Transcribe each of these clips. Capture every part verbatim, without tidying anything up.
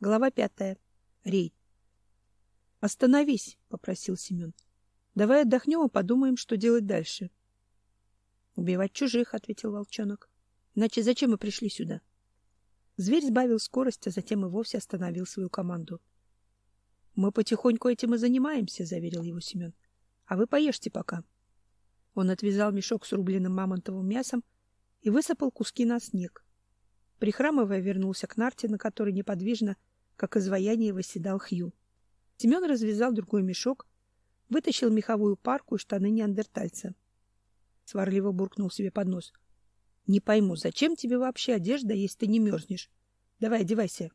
Глава пятая. Рейд. «Остановись», — попросил Семен. «Давай отдохнем и подумаем, что делать дальше». «Убивать чужих», — ответил волчонок. «Иначе зачем мы пришли сюда?» Зверь сбавил скорость, а затем и вовсе остановил свою команду. «Мы потихоньку этим и занимаемся», — заверил его Семен. «А вы поешьте пока». Он отвязал мешок с рубленым мамонтовым мясом и высыпал куски на снег. Прихрамывая, вернулся к нарте, на которой неподвижно, как изваяние, восседал Хью. Семен развязал другой мешок, вытащил меховую парку и штаны неандертальца. Сварливо буркнул себе под нос. — Не пойму, зачем тебе вообще одежда, если ты не мерзнешь? Давай, одевайся.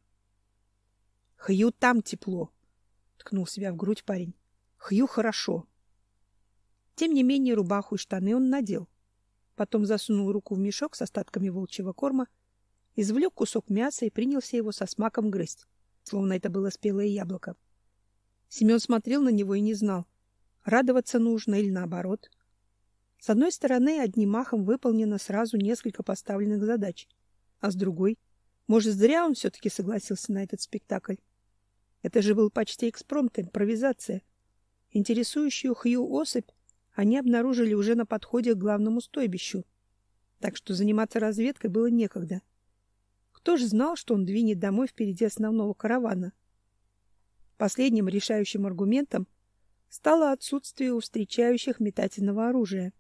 — Хью, там тепло, — ткнул себя в грудь парень. — Хью, хорошо. Тем не менее рубаху и штаны он надел. Потом засунул руку в мешок с остатками волчьего корма, извлек кусок мяса и принялся его со смаком грызть, словно это было спелое яблоко. Семен смотрел на него и не знал, радоваться нужно или наоборот. С одной стороны, одним махом выполнено сразу несколько поставленных задач, а с другой, может, зря он все-таки согласился на этот спектакль. Это же был почти экспромт, импровизация. Интересующую Хью особь они обнаружили уже на подходе к главному стойбищу, так что заниматься разведкой было некогда. Кто ж знал, что он двинет домой впереди основного каравана? Последним решающим аргументом стало отсутствие у встречающих метательного оружия.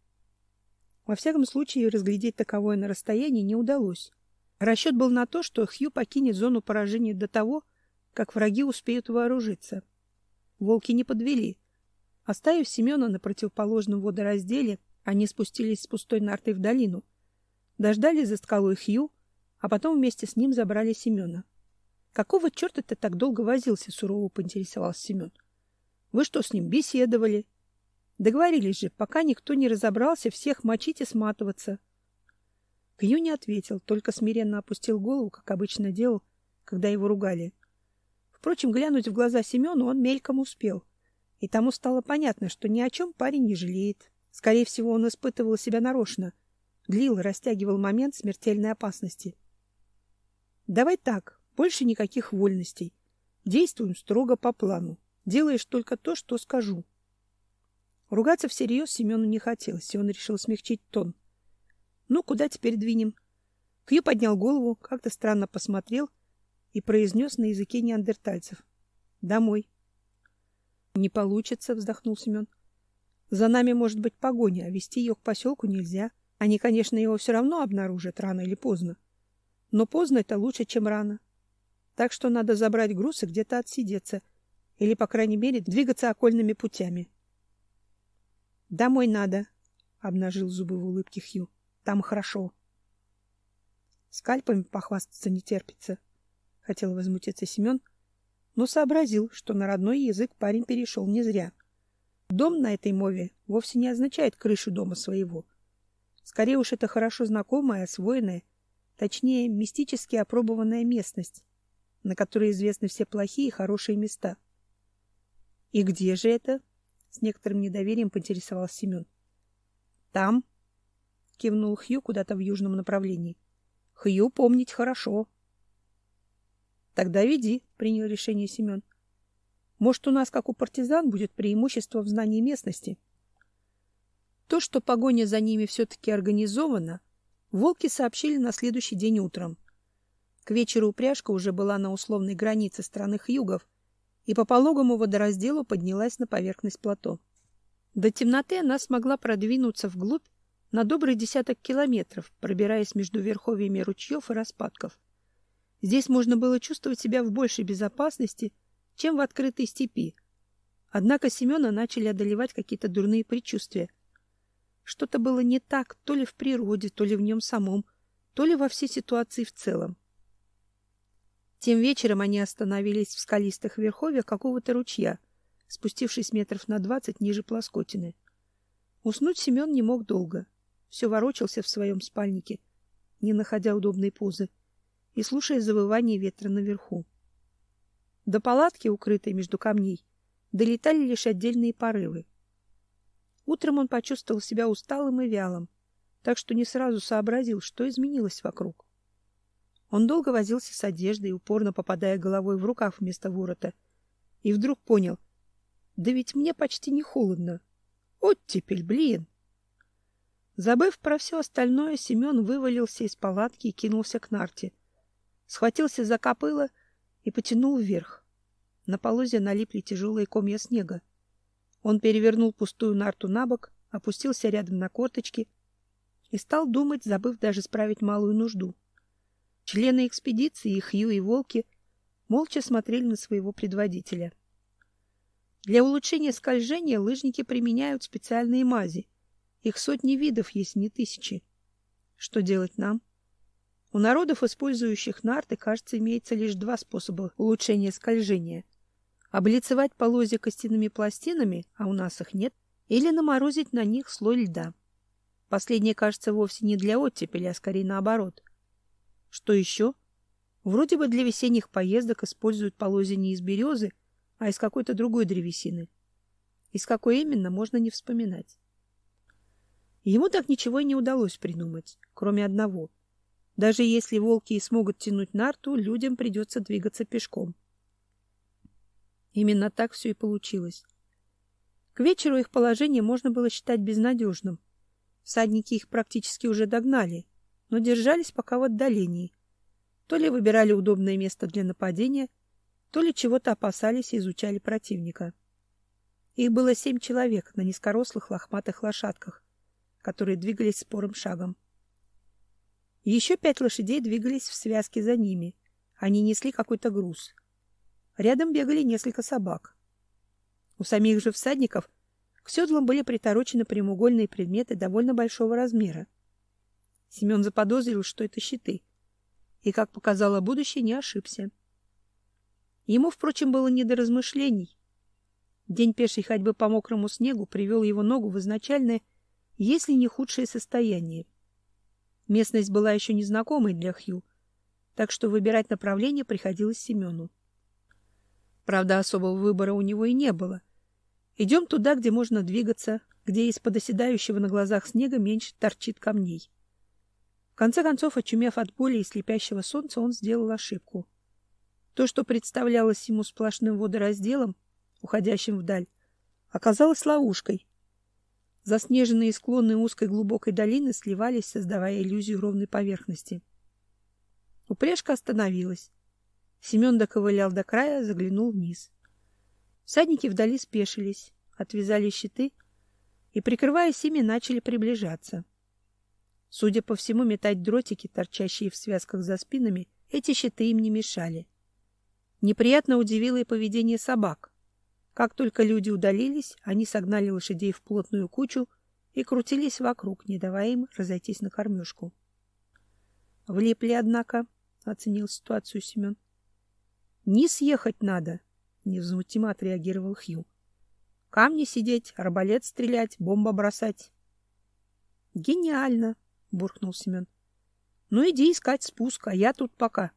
Во всяком случае, разглядеть таковое на расстоянии не удалось. Расчет был на то, что Хью покинет зону поражения до того, как враги успеют вооружиться. Волки не подвели. Оставив Семена на противоположном водоразделе, они спустились с пустой нартой в долину, дождались за скалой Хью, а потом вместе с ним забрали Семена. — Какого черта ты так долго возился? — сурово поинтересовался Семен. — Вы что, с ним беседовали? Договорились же, пока никто не разобрался, всех мочить и сматываться. Хью не ответил, только смиренно опустил голову, как обычно делал, когда его ругали. Впрочем, глянуть в глаза Семену он мельком успел, и тому стало понятно, что ни о чем парень не жалеет. Скорее всего, он испытывал себя нарочно, длил, растягивал момент смертельной опасности. — Давай так, больше никаких вольностей. Действуем строго по плану. Делаешь только то, что скажу. Ругаться всерьез Семену не хотелось, и он решил смягчить тон. — Ну, куда теперь двинем? Хью поднял голову, как-то странно посмотрел и произнес на языке неандертальцев. — Домой. — Не получится, — вздохнул Семен. — За нами может быть погоня, а вести ее к поселку нельзя. Они, конечно, его все равно обнаружат рано или поздно. Но поздно — это лучше, чем рано. Так что надо забрать груз и где-то отсидеться, или, по крайней мере, двигаться окольными путями. — Домой надо, — обнажил зубы в улыбке Хью. — Там хорошо. — Скальпами похвастаться не терпится, — хотел возмутиться Семен, но сообразил, что на родной язык парень перешел не зря. Дом на этой мове вовсе не означает крышу дома своего. Скорее уж это хорошо знакомая, освоенная, точнее, мистически опробованная местность, на которой известны все плохие и хорошие места. — И где же это? — с некоторым недоверием поинтересовался Семен. — Там, — кивнул Хью куда-то в южном направлении. — Хью помнить хорошо. — Тогда веди, — принял решение Семен. — Может, у нас, как у партизан, будет преимущество в знании местности. То, что погоня за ними все-таки организована, волки сообщили на следующий день утром. К вечеру упряжка уже была на условной границе страны Хьюгов, и по пологому водоразделу поднялась на поверхность плато. До темноты она смогла продвинуться вглубь на добрый десяток километров, пробираясь между верховьями ручьев и распадков. Здесь можно было чувствовать себя в большей безопасности, чем в открытой степи. Однако Семена начали одолевать какие-то дурные предчувствия. Что-то было не так то ли в природе, то ли в нем самом, то ли во всей ситуации в целом. Тем вечером они остановились в скалистых верховьях какого-то ручья, спустившись метров на двадцать ниже плоскотины. Уснуть Семен не мог долго. Все ворочался в своем спальнике, не находя удобной позы, и слушая завывание ветра наверху. До палатки, укрытой между камней, долетали лишь отдельные порывы. Утром он почувствовал себя усталым и вялым, так что не сразу сообразил, что изменилось вокруг. Он долго возился с одеждой, упорно попадая головой в рукав вместо ворота, и вдруг понял: да ведь мне почти не холодно. Оттепель, блин! Забыв про все остальное, Семен вывалился из палатки и кинулся к нарте. Схватился за копыло и потянул вверх. На полозе налипли тяжелые комья снега. Он перевернул пустую нарту на бок, опустился рядом на корточки и стал думать, забыв даже справить малую нужду. Члены экспедиции, и Хью, и Волки, молча смотрели на своего предводителя. Для улучшения скольжения лыжники применяют специальные мази. Их сотни видов, если не тысячи. Что делать нам? У народов, использующих нарты, кажется, имеется лишь два способа улучшения скольжения: облицевать полозья костяными пластинами, а у нас их нет, или наморозить на них слой льда. Последнее, кажется, вовсе не для оттепели, а скорее наоборот. Что еще? Вроде бы для весенних поездок используют полозья не из березы, а из какой-то другой древесины. Из какой именно, можно не вспоминать. Ему так ничего и не удалось придумать, кроме одного. Даже если волки и смогут тянуть нарту, людям придется двигаться пешком. Именно так все и получилось. К вечеру их положение можно было считать безнадежным. Всадники их практически уже догнали, но держались пока в отдалении. То ли выбирали удобное место для нападения, то ли чего-то опасались и изучали противника. Их было семь человек на низкорослых лохматых лошадках, которые двигались спорым шагом. Еще пять лошадей двигались в связке за ними. Они несли какой-то груз. Рядом бегали несколько собак. У самих же всадников к седлам были приторочены прямоугольные предметы довольно большого размера. Семен заподозрил, что это щиты, и, как показало будущее, не ошибся. Ему, впрочем, было не до размышлений. День пешей ходьбы по мокрому снегу привел его ногу в изначальное, если не худшее состояние. Местность была еще незнакомой для Хью, так что выбирать направление приходилось Семену. Правда, особого выбора у него и не было. Идем туда, где можно двигаться, где из-под оседающего на глазах снега меньше торчит камней. В конце концов, очумев от боли и слепящего солнца, он сделал ошибку. То, что представлялось ему сплошным водоразделом, уходящим вдаль, оказалось ловушкой. Заснеженные склоны узкой глубокой долины сливались, создавая иллюзию ровной поверхности. Упряжка остановилась. Семен доковылял до края, заглянул вниз. Всадники вдали спешились, отвязали щиты и, прикрываясь ими, начали приближаться. Судя по всему, метать дротики, торчащие в связках за спинами, эти щиты им не мешали. Неприятно удивило и поведение собак. Как только люди удалились, они согнали лошадей в плотную кучу и крутились вокруг, не давая им разойтись на кормежку. — Влипли, однако, — оценил ситуацию Семен. — Низ ехать надо, — невозмутимо отреагировал Хью. — Камни сидеть, арбалет стрелять, бомба бросать. — Гениально, — буркнул Семен. — Ну, иди искать спуск, а я тут пока.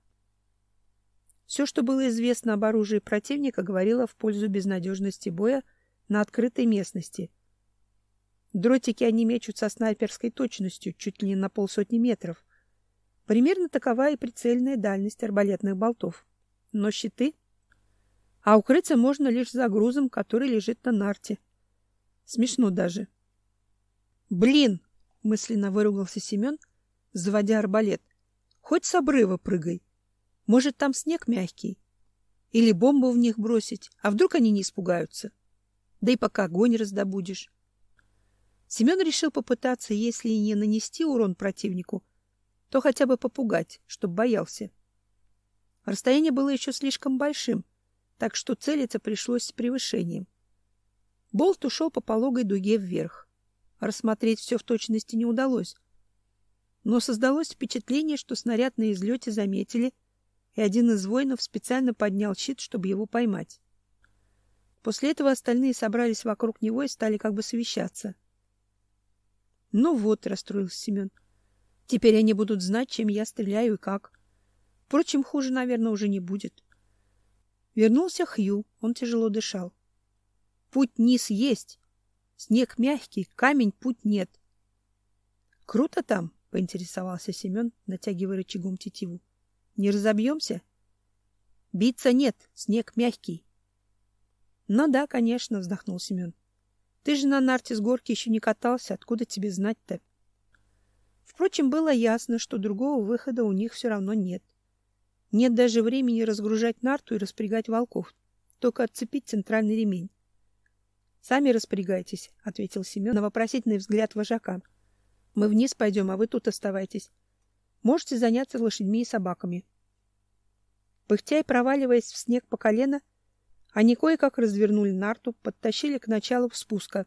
Все, что было известно об оружии противника, говорило в пользу безнадежности боя на открытой местности. Дротики они мечут со снайперской точностью, чуть ли не на полсотни метров. Примерно такова и прицельная дальность арбалетных болтов. Но щиты... А укрыться можно лишь за грузом, который лежит на нарте. Смешно даже. «Блин!» — мысленно выругался Семен, заводя арбалет. «Хоть с обрыва прыгай. Может, там снег мягкий? Или бомбу в них бросить, а вдруг они не испугаются? Да и пока огонь раздобудешь». Семен решил попытаться, если и не нанести урон противнику, то хотя бы попугать, чтоб боялся. Расстояние было еще слишком большим, так что целиться пришлось с превышением. Болт ушел по пологой дуге вверх. Рассмотреть все в точности не удалось. Но создалось впечатление, что снаряд на излете заметили, и один из воинов специально поднял щит, чтобы его поймать. После этого остальные собрались вокруг него и стали как бы совещаться. — Ну вот, — расстроился Семен, — теперь они будут знать, чем я стреляю и как. Впрочем, хуже, наверное, уже не будет. Вернулся Хью, он тяжело дышал. — Путь низ есть. Снег мягкий, камень путь нет. — Круто там, — поинтересовался Семен, натягивая рычагом тетиву. Не разобьемся? Биться нет, снег мягкий. Ну да, конечно, вздохнул Семен. Ты же на нарте с горки еще не катался, откуда тебе знать-то? Впрочем, было ясно, что другого выхода у них все равно нет. Нет даже времени разгружать нарту и распрягать волков, только отцепить центральный ремень. Сами распрягайтесь, ответил Семен на вопросительный взгляд вожака. Мы вниз пойдем, а вы тут оставайтесь. Можете заняться лошадьми и собаками. Пыхтя и проваливаясь в снег по колено, они кое-как развернули нарту, подтащили к началу спуска.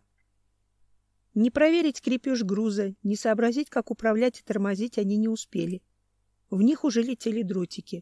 Не проверить крепеж груза, не сообразить, как управлять и тормозить, они не успели. В них уже летели дротики.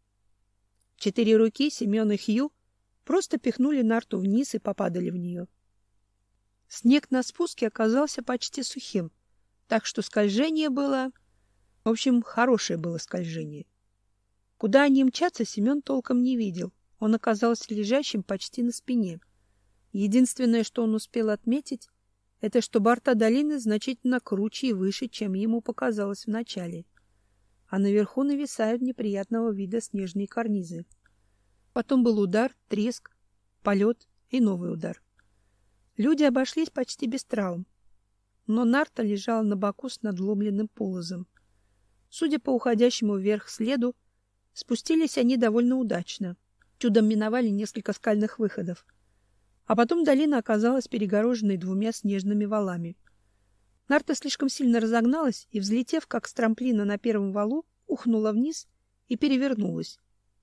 Четыре руки, Семен и Хью, просто пихнули нарту вниз и попадали в нее. Снег на спуске оказался почти сухим, так что скольжение было... В общем, хорошее было скольжение. Куда они мчатся, Семен толком не видел. Он оказался лежащим почти на спине. Единственное, что он успел отметить, это что борта долины значительно круче и выше, чем ему показалось вначале. А наверху нависают неприятного вида снежные карнизы. Потом был удар, треск, полет и новый удар. Люди обошлись почти без травм. Но нарта лежала на боку с надломленным полозом. Судя по уходящему вверх следу, спустились они довольно удачно. Чудом миновали несколько скальных выходов. А потом долина оказалась перегороженной двумя снежными валами. Нарта слишком сильно разогналась и, взлетев как с трамплина на первом валу, ухнула вниз и перевернулась.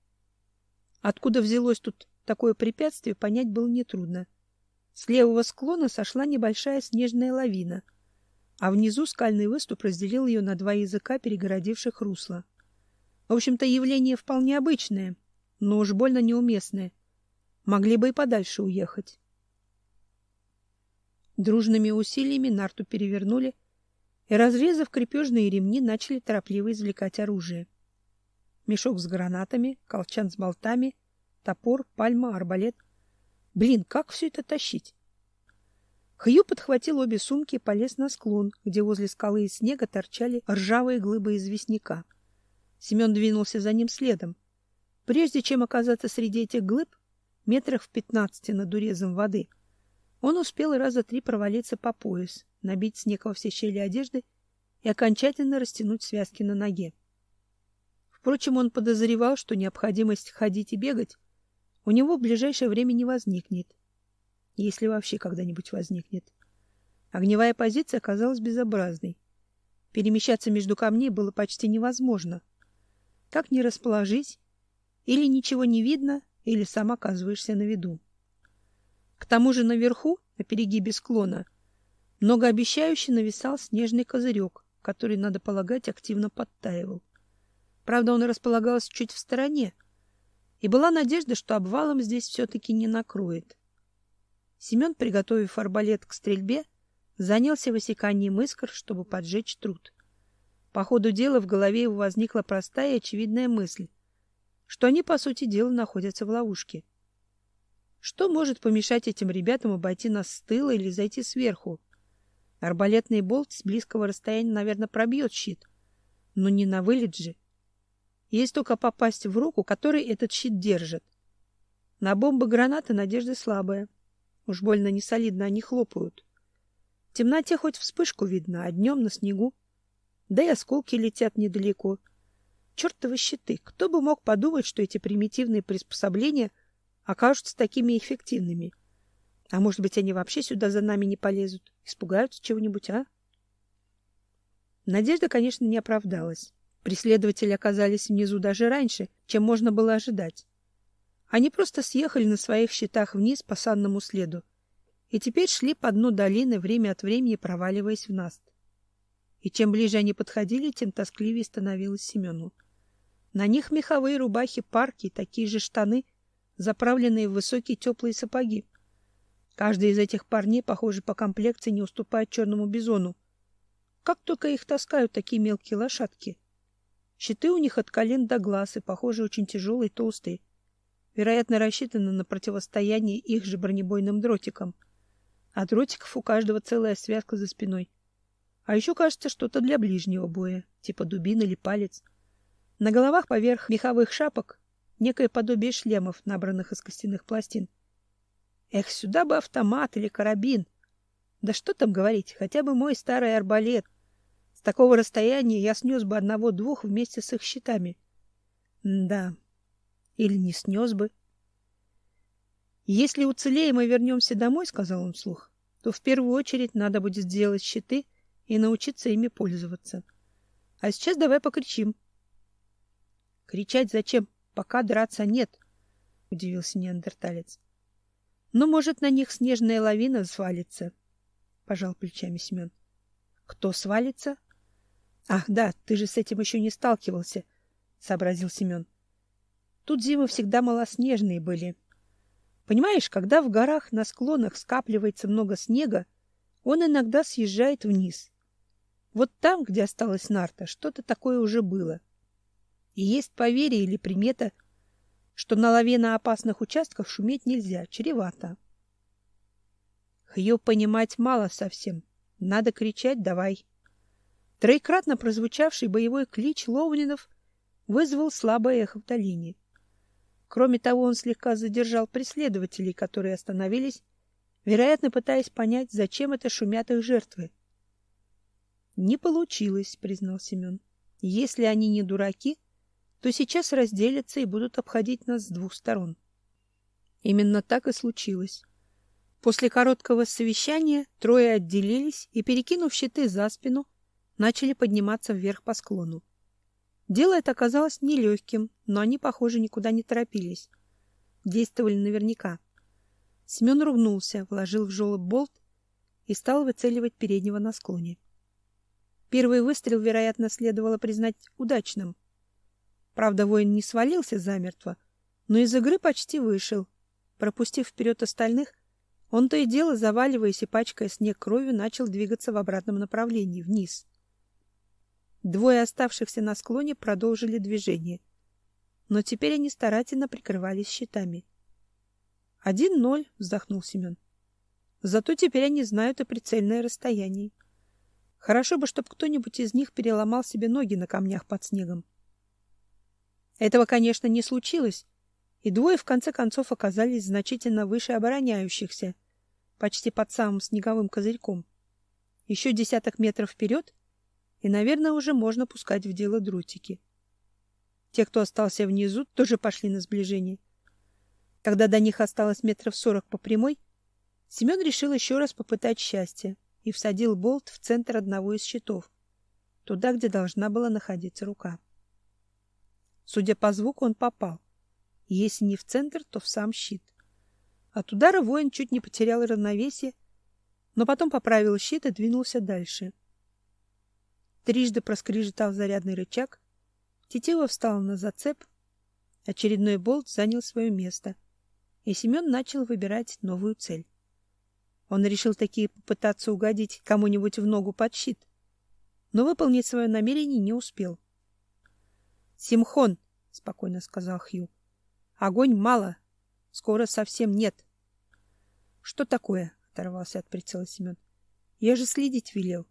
Откуда взялось тут такое препятствие, понять было нетрудно. С левого склона сошла небольшая снежная лавина, а внизу скальный выступ разделил ее на два языка, перегородивших русло. В общем-то, явление вполне обычное, но уж больно неуместное. Могли бы и подальше уехать. Дружными усилиями нарту перевернули и, разрезав крепежные ремни, начали торопливо извлекать оружие. Мешок с гранатами, колчан с болтами, топор, пальма, арбалет. Блин, как все это тащить? Хью подхватил обе сумки и полез на склон, где возле скалы из снега торчали ржавые глыбы известняка. Семен двинулся за ним следом. Прежде чем оказаться среди этих глыб, метрах в пятнадцати над урезом воды, он успел раза три провалиться по пояс, набить снег во все щели одежды и окончательно растянуть связки на ноге. Впрочем, он подозревал, что необходимость ходить и бегать у него в ближайшее время не возникнет, если вообще когда-нибудь возникнет. Огневая позиция оказалась безобразной. Перемещаться между камней было почти невозможно. Как ни расположись, или ничего не видно, или сам оказываешься на виду. К тому же наверху, на перегибе склона, многообещающе нависал снежный козырек, который, надо полагать, активно подтаивал. Правда, он располагался чуть в стороне, и была надежда, что обвалом здесь все-таки не накроет. Семен, приготовив арбалет к стрельбе, занялся высеканием искр, чтобы поджечь труд. По ходу дела в голове его возникла простая и очевидная мысль, что они, по сути дела, находятся в ловушке. Что может помешать этим ребятам обойти нас с тыла или зайти сверху? Арбалетный болт с близкого расстояния, наверное, пробьет щит, но не на вылет же. Есть только попасть в руку, которой этот щит держит. На бомбы гранаты надежда слабая. Уж больно несолидно они хлопают. В темноте хоть вспышку видно, а днем на снегу. Да и осколки летят недалеко. Чертовы щиты! Кто бы мог подумать, что эти примитивные приспособления окажутся такими эффективными? А может быть, они вообще сюда за нами не полезут? Испугаются чего-нибудь, а? Надежда, конечно, не оправдалась. Преследователи оказались внизу даже раньше, чем можно было ожидать. Они просто съехали на своих щитах вниз по санному следу и теперь шли по дну долины, время от времени проваливаясь в наст. И чем ближе они подходили, тем тоскливее становилось Семену. На них меховые рубахи, парки и такие же штаны, заправленные в высокие теплые сапоги. Каждый из этих парней, похоже, по комплекции не уступает черному бизону. Как только их таскают такие мелкие лошадки. Щиты у них от колен до глаз и, похоже, очень тяжелые и толстые. Вероятно, рассчитаны на противостояние их же бронебойным дротикам. А дротиков у каждого целая связка за спиной. А еще, кажется, что-то для ближнего боя, типа дубин или палец. На головах поверх меховых шапок некое подобие шлемов, набранных из костяных пластин. Эх, сюда бы автомат или карабин. Да что там говорить, хотя бы мой старый арбалет. С такого расстояния я снес бы одного-двух вместе с их щитами. Да, или не снес бы. Если уцелеем и вернемся домой, — сказал он вслух, — то в первую очередь надо будет сделать щиты и научиться ими пользоваться. А сейчас давай покричим. — Кричать зачем? Пока драться нет, — удивился неандерталец. — Ну, может, на них снежная лавина свалится, — пожал плечами Семен. — Кто свалится? — Ах, да, ты же с этим еще не сталкивался, — сообразил Семен. — Тут зимы всегда малоснежные были. Понимаешь, когда в горах на склонах скапливается много снега, он иногда съезжает вниз. Вот там, где осталась нарта, что-то такое уже было. И есть поверье или примета, что на лавиноопасных участках шуметь нельзя, чревато. Хью понимать мало совсем. Надо кричать «давай». Троекратно прозвучавший боевой клич Лоунинов вызвал слабое эхо в долине. Кроме того, он слегка задержал преследователей, которые остановились, вероятно, пытаясь понять, зачем это шумят их жертвы. — Не получилось, — признал Семен. — Если они не дураки, то сейчас разделятся и будут обходить нас с двух сторон. Именно так и случилось. После короткого совещания трое отделились и, перекинув щиты за спину, начали подниматься вверх по склону. Дело это оказалось нелегким, но они, похоже, никуда не торопились. Действовали наверняка. Семен ругнулся, вложил в жолоб болт и стал выцеливать переднего на склоне. Первый выстрел, вероятно, следовало признать удачным. Правда, воин не свалился замертво, но из игры почти вышел. Пропустив вперед остальных, он то и дело, заваливаясь и пачкая снег кровью, начал двигаться в обратном направлении, вниз. Двое оставшихся на склоне продолжили движение, но теперь они старательно прикрывались щитами. — Один ноль, — вздохнул Семен. — Зато теперь они знают и прицельное расстояние. Хорошо бы, чтобы кто-нибудь из них переломал себе ноги на камнях под снегом. Этого, конечно, не случилось, и двое в конце концов оказались значительно выше обороняющихся, почти под самым снеговым козырьком. Еще десяток метров вперед, и, наверное, уже можно пускать в дело дротики. Те, кто остался внизу, тоже пошли на сближение. Когда до них осталось метров сорок по прямой, Семен решил еще раз попытать счастье и всадил болт в центр одного из щитов, туда, где должна была находиться рука. Судя по звуку, он попал. И если не в центр, то в сам щит. От удара воин чуть не потерял равновесие, но потом поправил щит и двинулся дальше. Трижды проскрежетал зарядный рычаг, тетива встала на зацеп, очередной болт занял свое место, и Семен начал выбирать новую цель. Он решил таки попытаться угодить кому-нибудь в ногу под щит, но выполнить свое намерение не успел. — Симхон, — спокойно сказал Хью, — огонь мало, скоро совсем нет. — Что такое? — оторвался от прицела Семен. — Я же следить велел.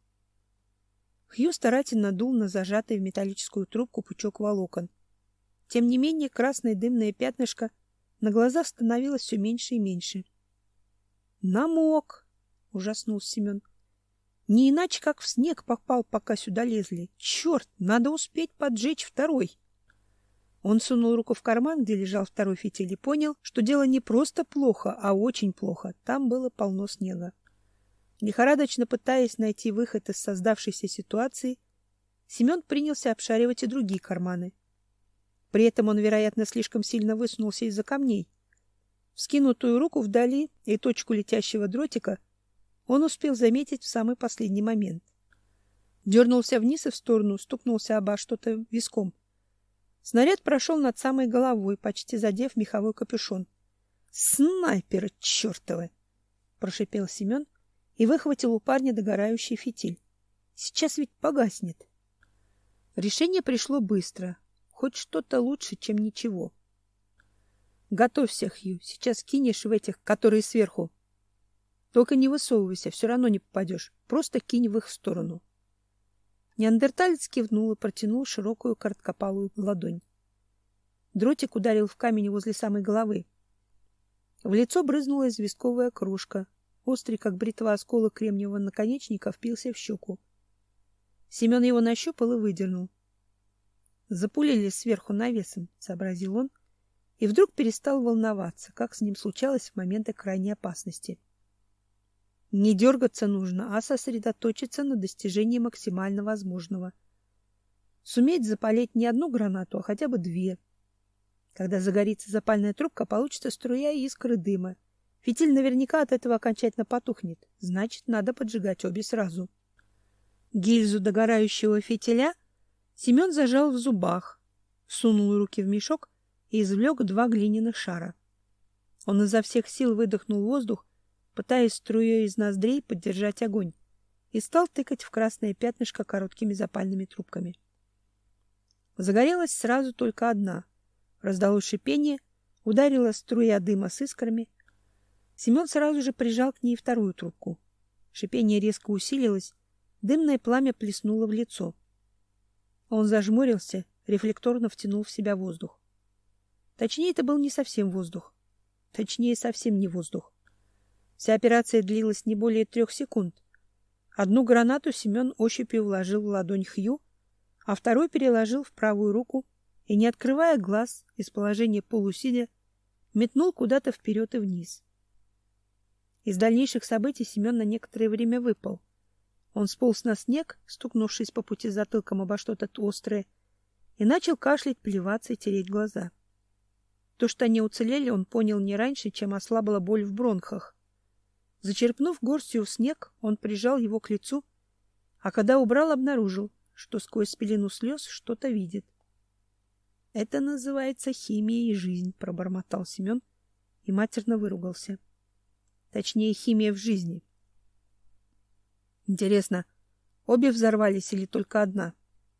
Хью старательно дул на зажатый в металлическую трубку пучок волокон. Тем не менее, красное дымное пятнышко на глазах становилось все меньше и меньше. — Намок! — ужаснулся Семен. — Не иначе, как в снег попал, пока сюда лезли. Черт, надо успеть поджечь второй. Он сунул руку в карман, где лежал второй фитиль, и понял, что дело не просто плохо, а очень плохо. Там было полно снега. Лихорадочно пытаясь найти выход из создавшейся ситуации, Семен принялся обшаривать и другие карманы. При этом он, вероятно, слишком сильно высунулся из-за камней. Вскинутую руку вдали и точку летящего дротика он успел заметить в самый последний момент. Дернулся вниз и в сторону, стукнулся обо что-то виском. Снаряд прошел над самой головой, почти задев меховой капюшон. — Снайперы чертовы! — прошипел Семен и выхватил у парня догорающий фитиль. — Сейчас ведь погаснет. Решение пришло быстро. Хоть что-то лучше, чем ничего. — Готовься, Хью, сейчас кинешь в этих, которые сверху. Только не высовывайся, все равно не попадешь. Просто кинь в их сторону. Неандерталец кивнул и протянул широкую короткопалую ладонь. Дротик ударил в камень возле самой головы. В лицо брызнула известковая кружка. Острый, как бритва, осколок кремниевого наконечника впился в щеку. Семен его нащупал и выдернул. Запулили сверху навесом, сообразил он, и вдруг перестал волноваться, как с ним случалось в моменты крайней опасности. Не дергаться нужно, а сосредоточиться на достижении максимально возможного. Суметь запалить не одну гранату, а хотя бы две. Когда загорится запальная трубка, получится струя и искры дыма. Фитиль наверняка от этого окончательно потухнет. Значит, надо поджигать обе сразу. Гильзу догорающего фитиля Семен зажал в зубах, сунул руки в мешок и извлек два глиняных шара. Он изо всех сил выдохнул воздух, пытаясь струей из ноздрей поддержать огонь, и стал тыкать в красное пятнышко короткими запальными трубками. Загорелась сразу только одна. Раздалось шипение, ударила струя дыма с искрами. Семен сразу же прижал к ней вторую трубку. Шипение резко усилилось, дымное пламя плеснуло в лицо. Он зажмурился, рефлекторно втянул в себя воздух. Точнее, это был не совсем воздух. Точнее, совсем не воздух. Вся операция длилась не более трех секунд. Одну гранату Семен ощупью вложил в ладонь Хью, а вторую переложил в правую руку и, не открывая глаз, из положения полусидя, метнул куда-то вперед и вниз. Из дальнейших событий Семен на некоторое время выпал. Он сполз на снег, стукнувшись по пути затылком обо что-то острое, и начал кашлять, плеваться и тереть глаза. То, что они уцелели, он понял не раньше, чем ослабла боль в бронхах. Зачерпнув горстью снег, он прижал его к лицу, а когда убрал, обнаружил, что сквозь пелену слез что-то видит. — Это называется химия и жизнь, — пробормотал Семен и матерно выругался. Точнее, химия в жизни. Интересно, обе взорвались или только одна?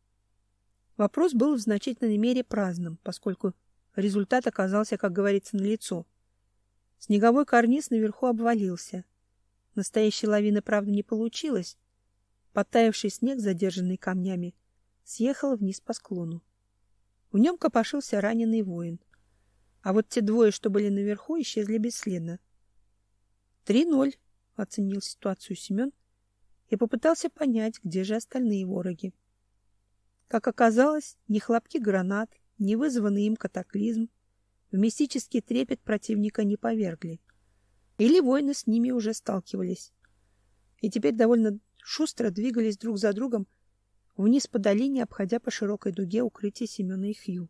Вопрос был в значительной мере праздным, поскольку результат оказался, как говорится, налицо. Снеговой карниз наверху обвалился. Настоящей лавины, правда, не получилось. Подтаявший снег, задержанный камнями, съехал вниз по склону. В нем копошился раненый воин. А вот те двое, что были наверху, исчезли бесследно. «Три ноль», — оценил ситуацию Семен и попытался понять, где же остальные вороги. Как оказалось, ни хлопки гранат, ни вызванный им катаклизм в мистический трепет противника не повергли. Или воины с ними уже сталкивались. И теперь довольно шустро двигались друг за другом вниз по долине, обходя по широкой дуге укрытие Семена и Хью.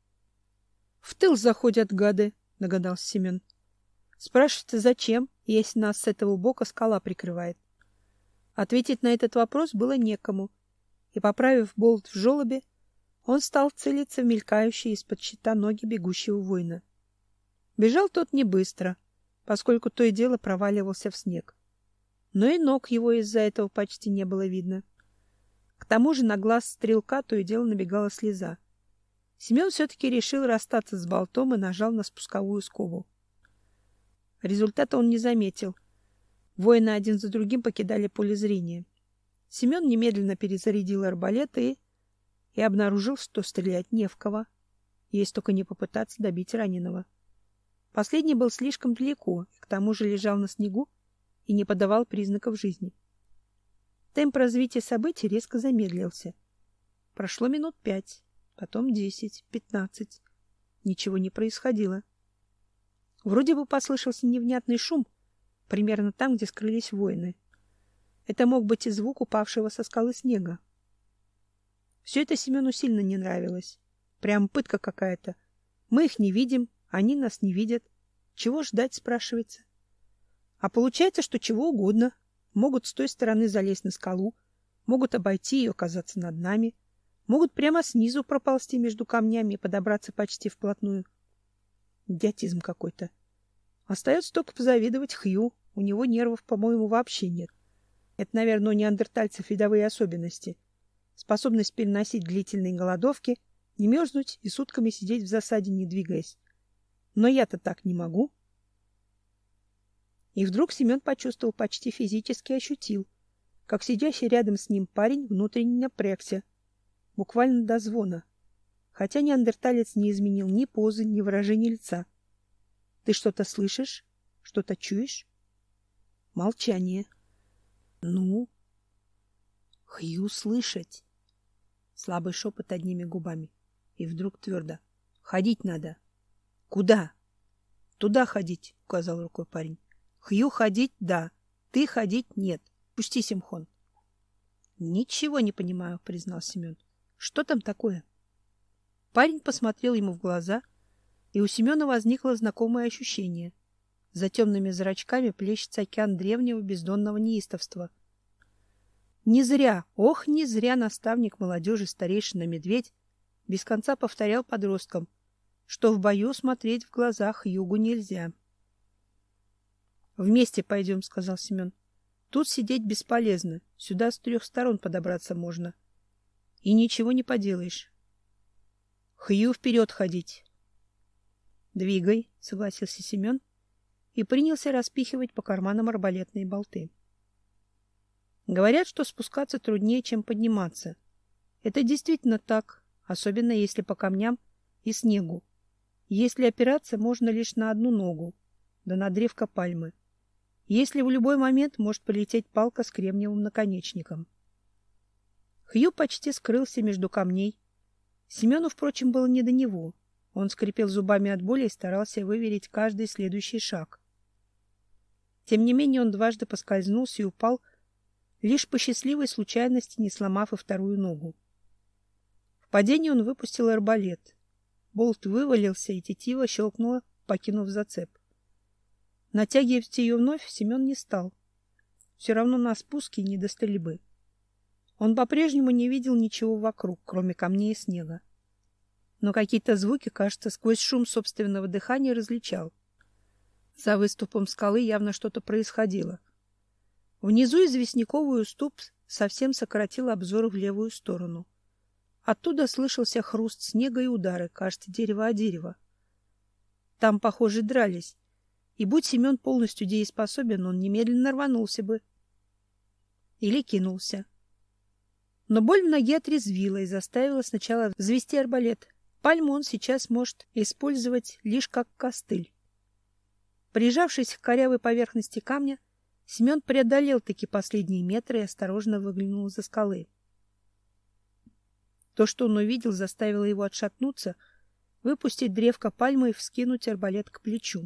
— В тыл заходят гады, — догадался Семен. — Спрашивается, зачем, если нас с этого бока скала прикрывает? Ответить на этот вопрос было некому, и, поправив болт в желобе, он стал целиться в мелькающие из-под щита ноги бегущего воина. Бежал тот не быстро, поскольку то и дело проваливался в снег. Но и ног его из-за этого почти не было видно. К тому же на глаз стрелка то и дело набегала слеза. Семен все-таки решил расстаться с болтом и нажал на спусковую скобу. Результата он не заметил. Воины один за другим покидали поле зрения. Семен немедленно перезарядил арбалет и... и обнаружил, что стрелять не в кого. Есть только не попытаться добить раненого. Последний был слишком далеко, и к тому же лежал на снегу и не подавал признаков жизни. Темп развития событий резко замедлился. Прошло минут пять, потом десять, пятнадцать. Ничего не происходило. Вроде бы послышался невнятный шум, примерно там, где скрылись воины. Это мог быть и звук упавшего со скалы снега. Все это Семену сильно не нравилось. Прям пытка какая-то. Мы их не видим, они нас не видят. Чего ждать, спрашивается? А получается, что чего угодно. Могут с той стороны залезть на скалу, могут обойти ее, оказаться над нами, могут прямо снизу проползти между камнями и подобраться почти вплотную. Идиотизм какой-то. Остается только позавидовать Хью. У него нервов, по-моему, вообще нет. Это, наверное, у неандертальцев видовые особенности. Способность переносить длительные голодовки, не мерзнуть и сутками сидеть в засаде, не двигаясь. Но я-то так не могу. И вдруг Семен почувствовал, почти физически ощутил, как сидящий рядом с ним парень внутренне напрягся, буквально до звона, хотя неандерталец не изменил ни позы, ни выражения лица. — Ты что-то слышишь? Что-то чуешь? Молчание. — Ну? — Хью, слышать. Слабый шепот одними губами. И вдруг твердо. — Ходить надо. — Куда? — Туда ходить, — указал рукой парень. — Хью, ходить — да. Ты ходить — нет. Пусти, Симхон. — Ничего не понимаю, — признал Семен. — Что там такое? Парень посмотрел ему в глаза, и у Семена возникло знакомое ощущение. За темными зрачками плещется океан древнего бездонного неистовства. Не зря, ох, не зря наставник молодежи старейшина Медведь без конца повторял подросткам, что в бою смотреть в глазах югу нельзя. — Вместе пойдем, — сказал Семен. — Тут сидеть бесполезно, сюда с трех сторон подобраться можно. И ничего не поделаешь. — Хью, вперед ходить. — Двигай, — согласился Семен и принялся распихивать по карманам арбалетные болты. Говорят, что спускаться труднее, чем подниматься. Это действительно так, особенно если по камням и снегу. Если опираться можно лишь на одну ногу, да на древко пальмы. Если в любой момент может полететь палка с кремниевым наконечником. Хью почти скрылся между камней. Семену, впрочем, было не до него. Он скрипел зубами от боли и старался выверить каждый следующий шаг. Тем не менее он дважды поскользнулся и упал, лишь по счастливой случайности не сломав и вторую ногу. В падении он выпустил арбалет. Болт вывалился, и тетива щелкнула, покинув зацеп. Натягивать ее вновь Семен не стал. Все равно на спуске не до стрельбы. Он по-прежнему не видел ничего вокруг, кроме камней и снега. Но какие-то звуки, кажется, сквозь шум собственного дыхания различал. За выступом скалы явно что-то происходило. Внизу известняковый уступ совсем сократил обзор в левую сторону. Оттуда слышался хруст снега и удары, кажется, дерево о дерево. Там, похоже, дрались. И будь Семен полностью дееспособен, он немедленно рванулся бы. Или кинулся. Но боль в ноге отрезвила и заставила сначала взвести арбалет. Пальму он сейчас может использовать лишь как костыль. Прижавшись к корявой поверхности камня, Семен преодолел таки последние метры и осторожно выглянул из-за скалы. То, что он увидел, заставило его отшатнуться, выпустить древко пальмы и вскинуть арбалет к плечу.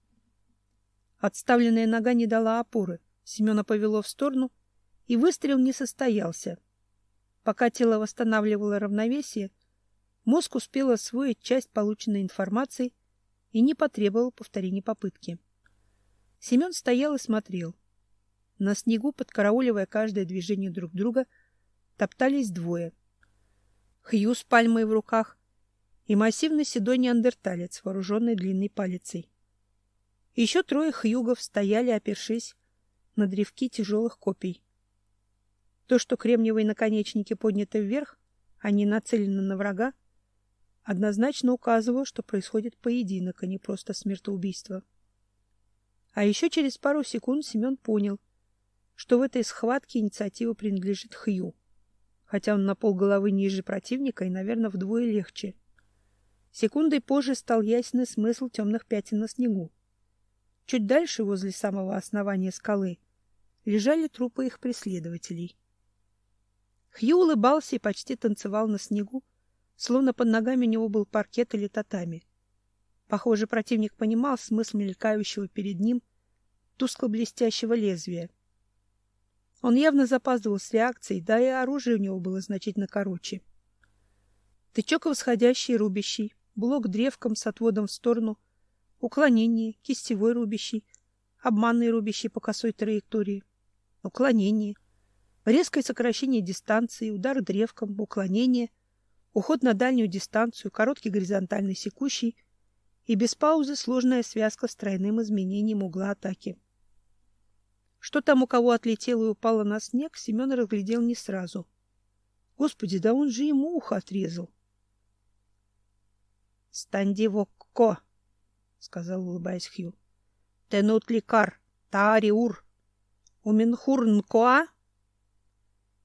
Отставленная нога не дала опоры. Семена повело в сторону, и выстрел не состоялся. Пока тело восстанавливало равновесие, мозг успел освоить часть полученной информации и не потребовал повторения попытки. Семен стоял и смотрел. На снегу, подкарауливая каждое движение друг друга, топтались двое. Хью с пальмой в руках и массивный седой неандерталец, вооруженный длинной палицей. Еще трое хьюгов стояли, опершись на древки тяжелых копий. То, что кремниевые наконечники подняты вверх, а не нацелены на врага, однозначно указывало, что происходит поединок, а не просто смертоубийство. А еще через пару секунд Семен понял, что в этой схватке инициатива принадлежит Хью, хотя он на полголовы ниже противника и, наверное, вдвое легче. Секундой позже стал ясный смысл темных пятен на снегу. Чуть дальше, возле самого основания скалы, лежали трупы их преследователей. Хью улыбался и почти танцевал на снегу, словно под ногами у него был паркет или татами. Похоже, противник понимал смысл мелькающего перед ним тускло-блестящего лезвия. Он явно запаздывал с реакцией, да и оружие у него было значительно короче. Тычок восходящий, рубящий, блок древком с отводом в сторону, уклонение, кистевой рубящий, обманный рубящий по косой траектории, уклонение, резкое сокращение дистанции, удар древком, уклонение, уход на дальнюю дистанцию, короткий горизонтальный секущий и без паузы сложная связка с тройным изменением угла атаки. Что там у кого отлетело и упало на снег, Семен разглядел не сразу. Господи, да он же ему ухо отрезал. — Стандивокко, — сказал, улыбаясь Хью. — Тенут ликар, таариур, уменхур нкоа?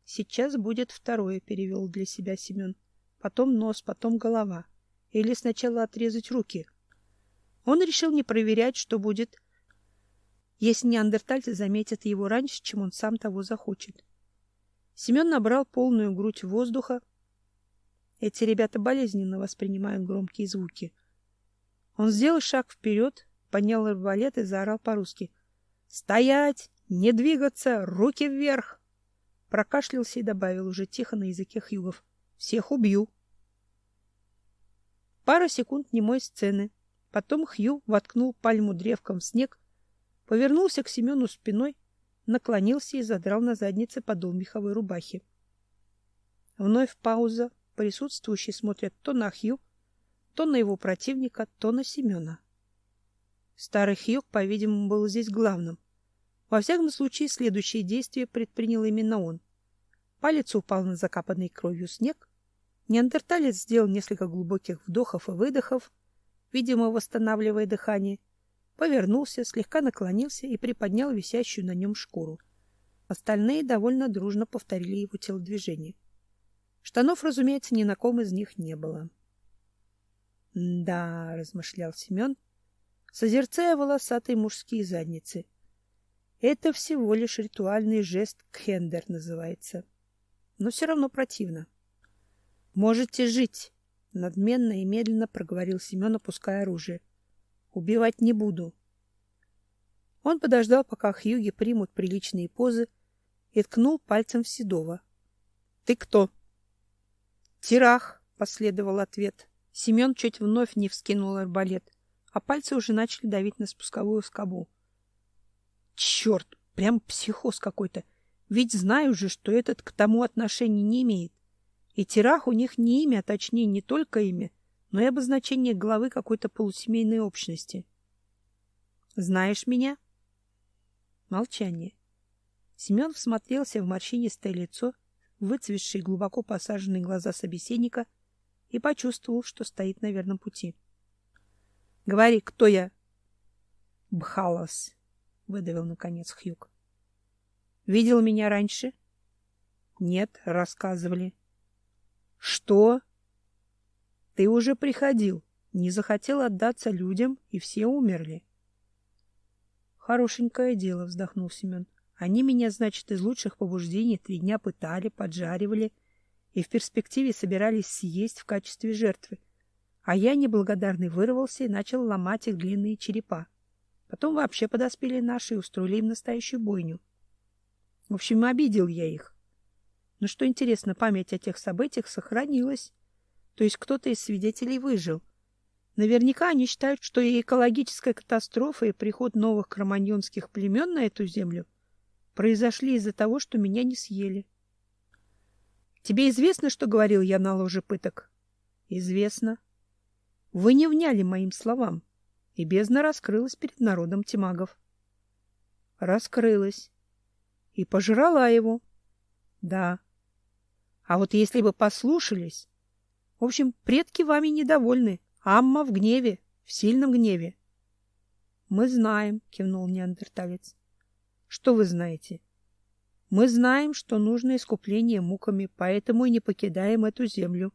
Сейчас будет второе, перевел для себя Семен. Потом нос, потом голова. Или сначала отрезать руки. Он решил не проверять, что будет, если неандертальцы заметят его раньше, чем он сам того захочет. Семен набрал полную грудь воздуха. Эти ребята болезненно воспринимают громкие звуки. Он сделал шаг вперед, поднял арбалет и заорал по-русски: «Стоять! Не двигаться! Руки вверх!» Прокашлялся и добавил уже тихо на языке хьюгов: «Всех убью!» Пара секунд немой сцены. Потом Хью воткнул пальму древком в снег, повернулся к Семену спиной, наклонился и задрал на заднице подол меховой рубахи. Вновь пауза. Присутствующие смотрят то на Хью, то на его противника, то на Семена. Старый Хьюг, по-видимому, был здесь главным. Во всяком случае, следующее действие предпринял именно он. Палец упал на закапанный кровью снег. Неандерталец сделал несколько глубоких вдохов и выдохов, видимо, восстанавливая дыхание, повернулся, слегка наклонился и приподнял висящую на нем шкуру. Остальные довольно дружно повторили его телодвижение. Штанов, разумеется, ни на ком из них не было. — Да, — размышлял Семен, созерцая волосатые мужские задницы. — Это всего лишь ритуальный жест кхендер называется. Но все равно противно. — Можете жить, — надменно и медленно проговорил Семен, опуская оружие. — Убивать не буду. Он подождал, пока хьюги примут приличные позы, и ткнул пальцем в Седова. — Ты кто? — Тирах, — последовал ответ. Семен чуть вновь не вскинул арбалет, а пальцы уже начали давить на спусковую скобу. — Черт, прям психоз какой-то. Ведь знаю же, что этот к тому отношения не имеет. И Тирах у них не имя, а точнее не только имя, но и обозначение главы какой-то полусемейной общности. — Знаешь меня? Молчание. Семен всмотрелся в морщинистое лицо, выцветшие глубоко посаженные глаза собеседника и почувствовал, что стоит на верном пути. — Говори, кто я? — Бхалас, — выдавил наконец Хьюг. — Видел меня раньше? — Нет, рассказывали. — Что? — Ты уже приходил, не захотел отдаться людям, и все умерли. — Хорошенькое дело, — вздохнул Семен. Они меня, значит, из лучших побуждений три дня пытали, поджаривали и в перспективе собирались съесть в качестве жертвы. А я, неблагодарный, вырвался и начал ломать их длинные черепа. Потом вообще подоспели наши и устроили им настоящую бойню. В общем, обидел я их. Но что интересно, память о тех событиях сохранилась. То есть кто-то из свидетелей выжил. Наверняка они считают, что и экологическая катастрофа, и приход новых кроманьонских племен на эту землю произошли из-за того, что меня не съели. Тебе известно, что говорил я на ложе пыток? Известно. Вы не вняли моим словам, и бездна раскрылась перед народом тимагов. Раскрылась. И пожрала его. Да. А вот если бы послушались... В общем, предки вами недовольны. Амма в гневе, в сильном гневе. Мы знаем, кивнул неандерталец. Что вы знаете? Мы знаем, что нужно искупление муками, поэтому и не покидаем эту землю.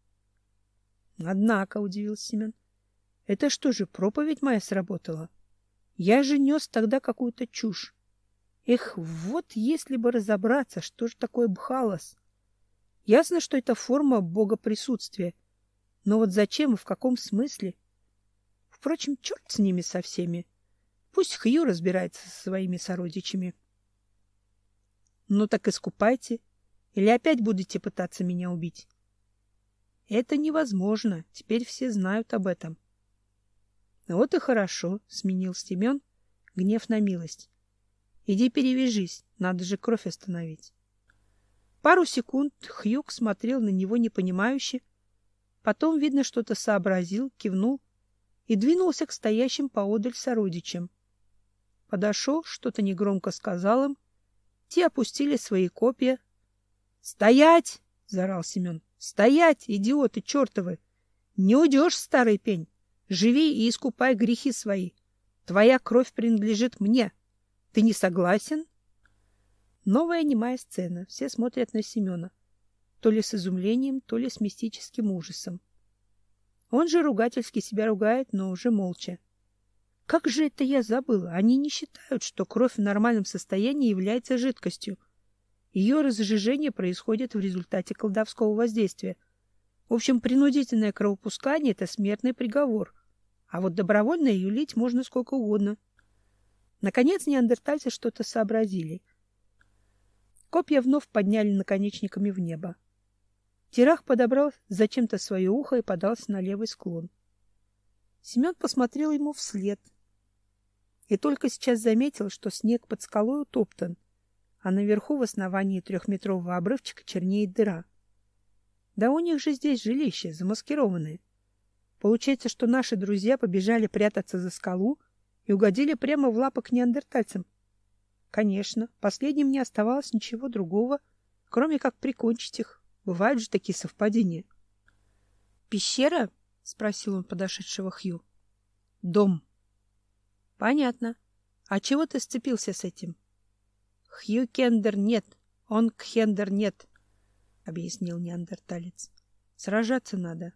Однако, удивился Семен, это что же, проповедь моя сработала? Я же нес тогда какую-то чушь. Эх, вот если бы разобраться, что же такое Бхалас. Ясно, что это форма богоприсутствия, но вот зачем и в каком смысле? Впрочем, черт с ними со всеми. Пусть Хью разбирается со своими сородичами. Ну так искупайте, или опять будете пытаться меня убить? Это невозможно, теперь все знают об этом. Вот и хорошо, сменил Семен гнев на милость. Иди перевяжись, надо же кровь остановить. Пару секунд Хьюг смотрел на него непонимающе, потом, видно, что-то сообразил, кивнул и двинулся к стоящим поодаль сородичам. Подошел, что-то негромко сказал им, те опустили свои копья. — Стоять! — заорал Семен. — Стоять, идиоты чертовы! Не уйдешь, старый пень! Живи и искупай грехи свои! Твоя кровь принадлежит мне! Ты не согласен? Новая немая сцена. Все смотрят на Семена. То ли с изумлением, то ли с мистическим ужасом. Он же ругательски себя ругает, но уже молча. Как же это я забыла? Они не считают, что кровь в нормальном состоянии является жидкостью. Ее разжижение происходит в результате колдовского воздействия. В общем, принудительное кровопускание – это смертный приговор. А вот добровольно ее лить можно сколько угодно. Наконец неандертальцы что-то сообразили. Копья вновь подняли наконечниками в небо. Тирах подобрал зачем-то свое ухо и подался на левый склон. Семен посмотрел ему вслед. И только сейчас заметил, что снег под скалой утоптан, а наверху в основании трехметрового обрывчика чернеет дыра. Да у них же здесь жилище, замаскированное. Получается, что наши друзья побежали прятаться за скалу и угодили прямо в лапы к неандертальцам. Конечно, последним не оставалось ничего другого, кроме как прикончить их. Бывают же такие совпадения. «Пещера?» — спросил он подошедшего Хью. «Дом». «Понятно. А чего ты сцепился с этим?» «Хью Кендер нет, он Кхендер нет», — объяснил неандерталец. «Сражаться надо».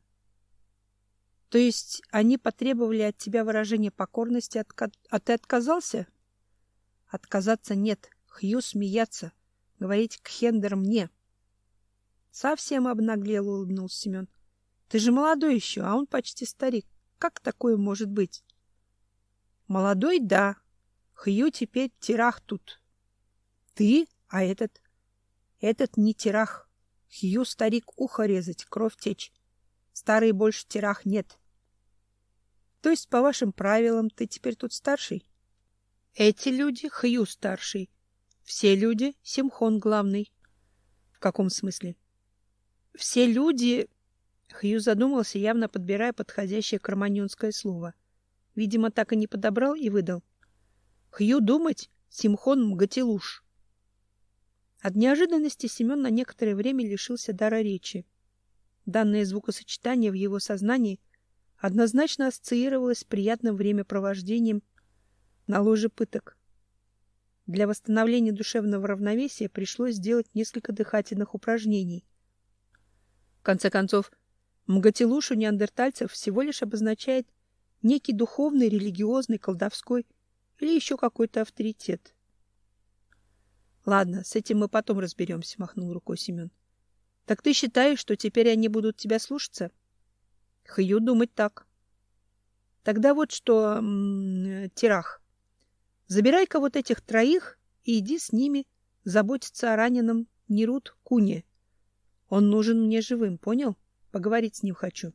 «То есть они потребовали от тебя выражения покорности, а ты отказался?» «Отказаться нет. Хью смеяться. Говорить Кхендер мне». «Совсем обнаглел», — улыбнулся Семен. «Ты же молодой еще, а он почти старик. Как такое может быть?» «Молодой, да. Хью теперь Тирах тут». «Ты? А этот?» «Этот не Тирах. Хью старик ухо резать, кровь течь. Старый больше Тирах нет». «То есть, по вашим правилам, ты теперь тут старший?» «Эти люди Хью старший. Все люди Симхон главный». «В каком смысле?» «Все люди...» Хью задумался, явно подбирая подходящее кроманьонское слово. Видимо, так и не подобрал и выдал. «Хью думать, Симхон Мгатилуш». От неожиданности Семен на некоторое время лишился дара речи. Данное звукосочетание в его сознании однозначно ассоциировалось с приятным времяпровождением на ложе пыток. Для восстановления душевного равновесия пришлось сделать несколько дыхательных упражнений. В конце концов, Мгатилуш у неандертальцев всего лишь обозначает некий духовный, религиозный, колдовской или еще какой-то авторитет. «Ладно, с этим мы потом разберемся», — махнул рукой Семен. «Так ты считаешь, что теперь они будут тебя слушаться?» «Хью думать так». «Тогда вот что, м-м, Тирах, забирай-ка вот этих троих и иди с ними заботиться о раненом Нерут Куне. Он нужен мне живым, понял? Поговорить с ним хочу».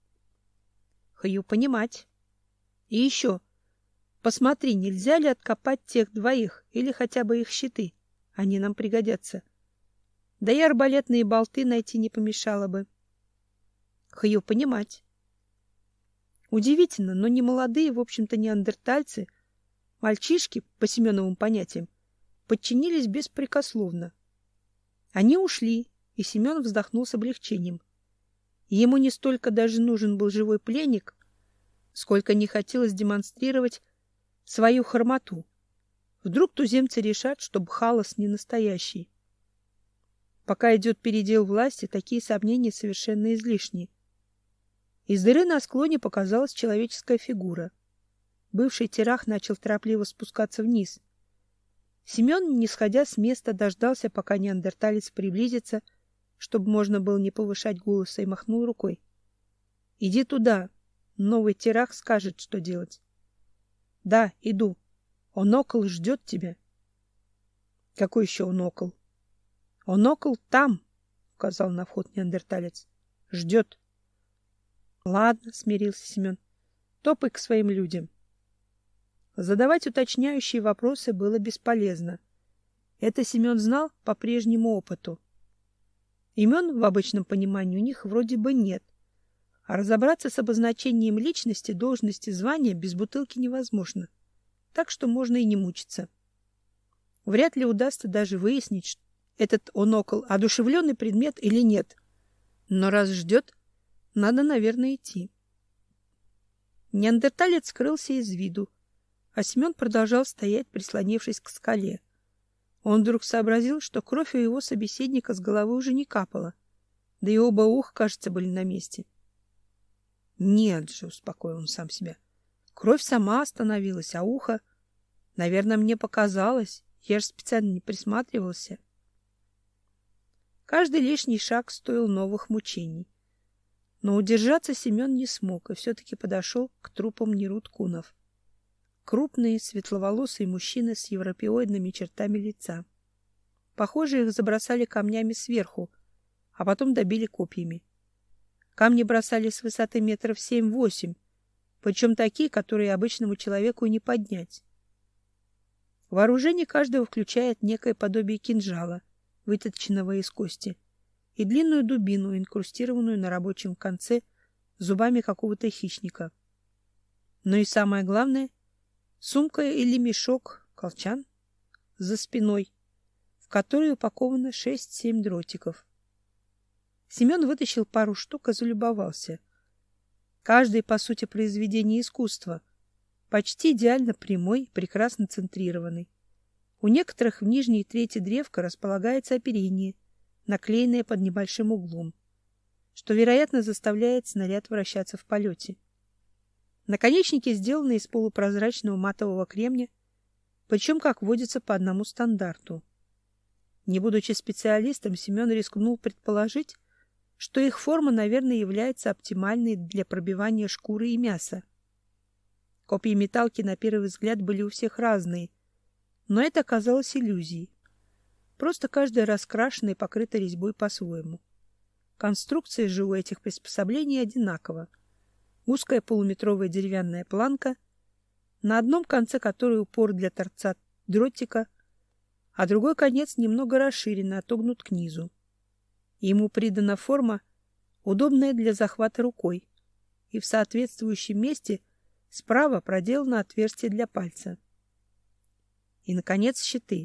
«Хью понимать. И еще, посмотри, нельзя ли откопать тех двоих или хотя бы их щиты? Они нам пригодятся. Да и арбалетные болты найти не помешало бы». «Хью понимать». Удивительно, но не молодые, в общем-то, неандертальцы, мальчишки, по Семеновым понятиям, подчинились беспрекословно. Они ушли, и Семен вздохнул с облегчением. Ему не столько даже нужен был живой пленник, сколько не хотелось демонстрировать свою хромоту. Вдруг туземцы решат, что Бхалос не настоящий. Пока идет передел власти, такие сомнения совершенно излишни. Из дыры на склоне показалась человеческая фигура. Бывший Тирах начал торопливо спускаться вниз. Семен, не сходя с места, дождался, пока неандерталец приблизится, чтобы можно было не повышать голоса, и махнул рукой. — Иди туда. Новый Тирах скажет, что делать. — Да, иду. Онокл ждет тебя. — Какой еще онокл? — Онокл там, — указал на вход неандерталец. — Ждет. — Ладно, — смирился Семен. — Топай к своим людям. Задавать уточняющие вопросы было бесполезно. Это Семен знал по прежнему опыту. Имен в обычном понимании у них вроде бы нет, а разобраться с обозначением личности, должности, звания без бутылки невозможно, так что можно и не мучиться. Вряд ли удастся даже выяснить, что этот онокл одушевленный предмет или нет. Но раз ждет, надо, наверное, идти. Неандерталец скрылся из виду, а Семен продолжал стоять, прислонившись к скале. Он вдруг сообразил, что кровь у его собеседника с головы уже не капала, да и оба уха, кажется, были на месте. Нет же, успокоил он сам себя. Кровь сама остановилась, а ухо... Наверное, мне показалось. Я же специально не присматривался. Каждый лишний шаг стоил новых мучений. Но удержаться Семен не смог и все-таки подошел к трупам Нерут-кунов. Крупные, светловолосые мужчины с европеоидными чертами лица. Похоже, их забросали камнями сверху, а потом добили копьями. Камни бросали с высоты метров семь-восемь, причем такие, которые обычному человеку не поднять. Вооружение каждого включает некое подобие кинжала, выточенного из кости, и длинную дубину, инкрустированную на рабочем конце зубами какого-то хищника. Но и самое главное — сумка или мешок, колчан, за спиной, в который упаковано шесть-семь дротиков. Семен вытащил пару штук и залюбовался. Каждый, по сути, произведение искусства, почти идеально прямой, прекрасно центрированный. У некоторых в нижней трети древка располагается оперение, наклеенное под небольшим углом, что, вероятно, заставляет снаряд вращаться в полете. Наконечники сделаны из полупрозрачного матового кремня, причем, как водится, по одному стандарту. Не будучи специалистом, Семен рискнул предположить, что их форма, наверное, является оптимальной для пробивания шкуры и мяса. Копья-металки, на первый взгляд, были у всех разные, но это оказалось иллюзией. Просто каждая раскрашена и покрыта резьбой по-своему. Конструкция же у этих приспособлений одинакова. Узкая полуметровая деревянная планка, на одном конце которой упор для торца дротика, а другой конец немного расширен и отогнут к низу. Ему придана форма, удобная для захвата рукой, и в соответствующем месте справа проделано отверстие для пальца. И, наконец, щиты.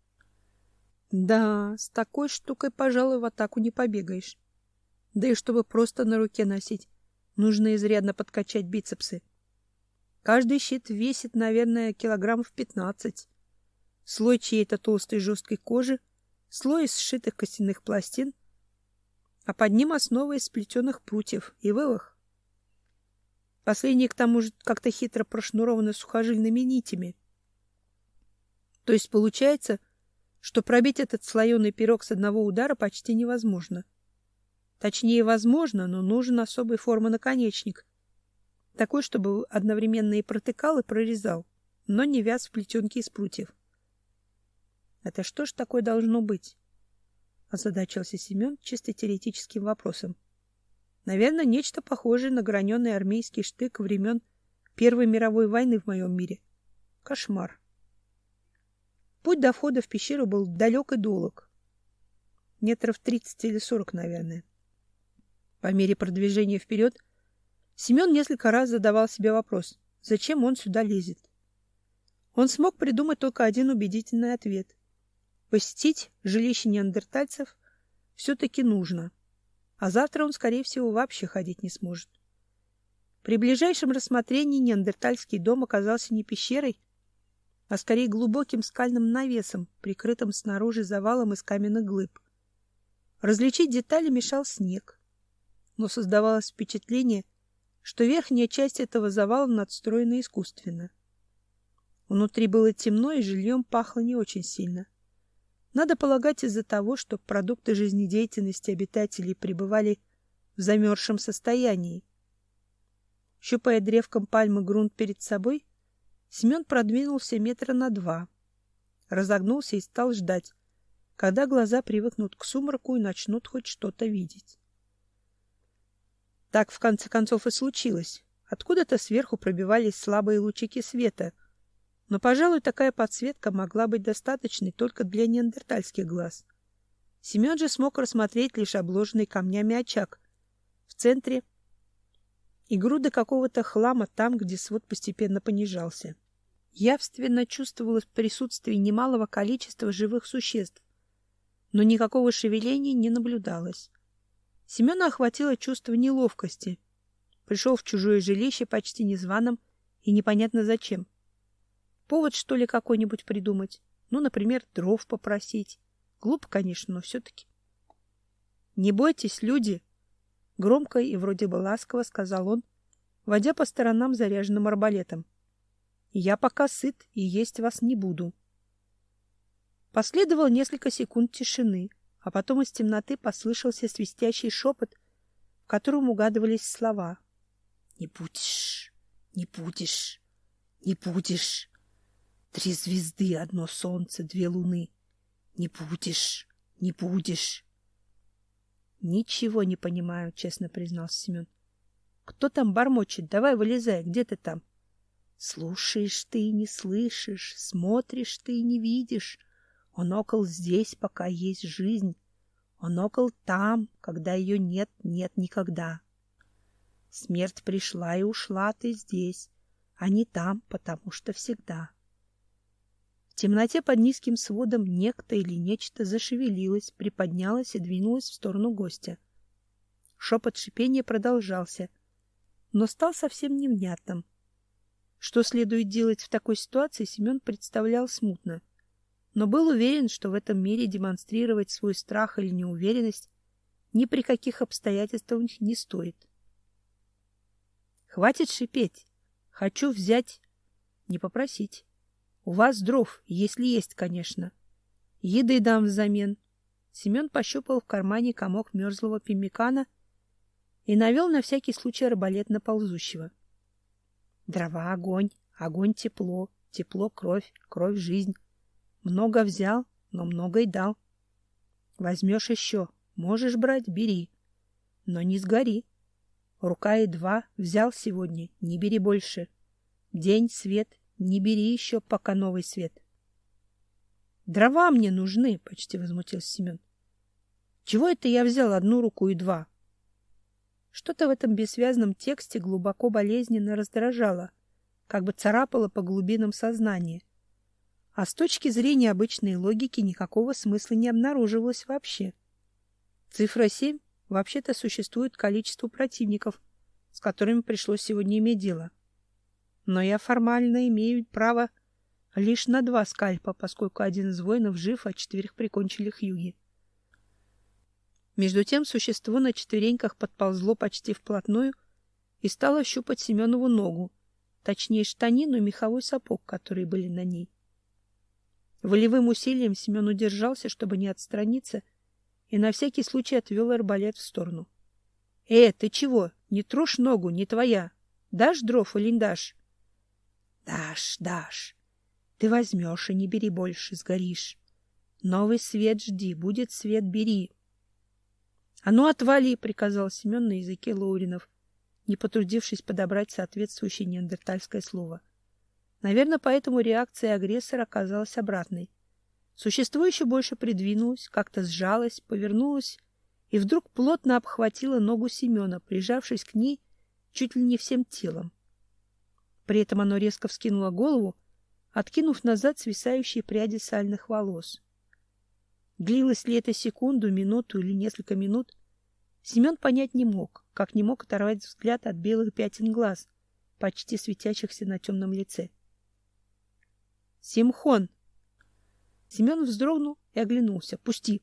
Да, с такой штукой, пожалуй, в атаку не побегаешь. Да и чтобы просто на руке носить, нужно изрядно подкачать бицепсы. Каждый щит весит, наверное, килограммов пятнадцать. Слой чьей-то толстой жесткой кожи, слой из сшитых костяных пластин, а под ним основа из сплетенных прутьев и вывах. Последние, к тому же, как-то хитро прошнурованы сухожильными нитями. То есть получается, что пробить этот слоеный пирог с одного удара почти невозможно. Точнее, возможно, но нужен особой формы наконечник, такой, чтобы одновременно и протыкал, и прорезал, но не вяз в плетенке из прутьев. Это что ж такое должно быть? Озадачился Семен чисто теоретическим вопросом. Наверное, нечто похожее на граненый армейский штык времен Первой мировой войны в моем мире. Кошмар. Путь до входа в пещеру был далек и долг. Метров тридцать или сорок, наверное. По мере продвижения вперед Семен несколько раз задавал себе вопрос, зачем он сюда лезет. Он смог придумать только один убедительный ответ. Посетить жилище неандертальцев все-таки нужно, а завтра он, скорее всего, вообще ходить не сможет. При ближайшем рассмотрении неандертальский дом оказался не пещерой, а скорее глубоким скальным навесом, прикрытым снаружи завалом из каменных глыб. Различить детали мешал снег, но создавалось впечатление, что верхняя часть этого завала надстроена искусственно. Внутри было темно, и жильем пахло не очень сильно. Надо полагать, из-за того, что продукты жизнедеятельности обитателей пребывали в замерзшем состоянии. Щупая древком пальмы грунт перед собой, Семен продвинулся метра на два, разогнулся и стал ждать, когда глаза привыкнут к сумраку и начнут хоть что-то видеть. Так, в конце концов, и случилось. Откуда-то сверху пробивались слабые лучики света, но, пожалуй, такая подсветка могла быть достаточной только для неандертальских глаз. Семен же смог рассмотреть лишь обложенный камнями очаг в центре и груды какого-то хлама там, где свод постепенно понижался. Явственно чувствовалось присутствие немалого количества живых существ, но никакого шевеления не наблюдалось. Семена охватило чувство неловкости. Пришел в чужое жилище почти незваным и непонятно зачем. Повод, что ли, какой-нибудь придумать? Ну, например, дров попросить. Глупо, конечно, но все-таки. Не бойтесь, люди, громко и вроде бы ласково сказал он, водя по сторонам заряженным арбалетом. Я пока сыт и есть вас не буду. Последовало несколько секунд тишины, а потом из темноты послышался свистящий шепот, в котором угадывались слова. Не будешь, не будешь, не будешь. Три звезды, одно солнце, две луны. Не будешь, не будешь. Ничего не понимаю, честно признался Семен. Кто там бормочет? Давай вылезай, где ты там? Слушаешь ты и не слышишь, смотришь ты и не видишь. Он около здесь, пока есть жизнь. Он около там, когда ее нет, нет никогда. Смерть пришла и ушла, ты здесь, а не там, потому что всегда. В темноте под низким сводом некто или нечто зашевелилось, приподнялось и двинулось в сторону гостя. Шепот шипения продолжался, но стал совсем невнятным. Что следует делать в такой ситуации, Семен представлял смутно, но был уверен, что в этом мире демонстрировать свой страх или неуверенность ни при каких обстоятельствах не стоит. Хватит шипеть. Хочу взять, не попросить. У вас дров, если есть, конечно. Еды дам взамен. Семен пощупал в кармане комок мерзлого пеммикана и навел на всякий случай арбалет на ползущего. Дрова — огонь, огонь — тепло, тепло — кровь, кровь — жизнь. Много взял, но много и дал. Возьмешь еще, можешь брать, бери, но не сгори. Рука и два взял сегодня, не бери больше. День, свет, не бери еще, пока новый свет. Дрова мне нужны, почти возмутился Семен. Чего это я взял одну руку и два? Что-то в этом бессвязном тексте глубоко болезненно раздражало, как бы царапало по глубинам сознания. А с точки зрения обычной логики никакого смысла не обнаруживалось вообще. Цифра семь вообще-то существует количество противников, с которыми пришлось сегодня иметь дело. Но я формально имею право лишь на два скальпа, поскольку один из воинов жив, а четверых прикончили хьюги. Между тем существо на четвереньках подползло почти вплотную и стало щупать Семенову ногу, точнее штанину и меховой сапог, которые были на ней. Волевым усилием Семен удержался, чтобы не отстраниться, и на всякий случай отвел арбалет в сторону. — Э, ты чего? Не трожь ногу, не твоя. Дашь дров или не дашь? — Дашь, дашь. Ты возьмешь и не бери больше, сгоришь. Новый свет жди, будет свет, бери. — А ну отвали, — приказал Семен на языке лоуринов, не потрудившись подобрать соответствующее неандертальское слово. Наверное, поэтому реакция агрессора оказалась обратной. Существо еще больше придвинулось, как-то сжалось, повернулось и вдруг плотно обхватило ногу Семена, прижавшись к ней чуть ли не всем телом. При этом оно резко вскинуло голову, откинув назад свисающие пряди сальных волос. Длилось ли это секунду, минуту или несколько минут, Семен понять не мог, как не мог оторвать взгляд от белых пятен глаз, почти светящихся на темном лице. «Симхон!» Семен вздрогнул и оглянулся. «Пусти!»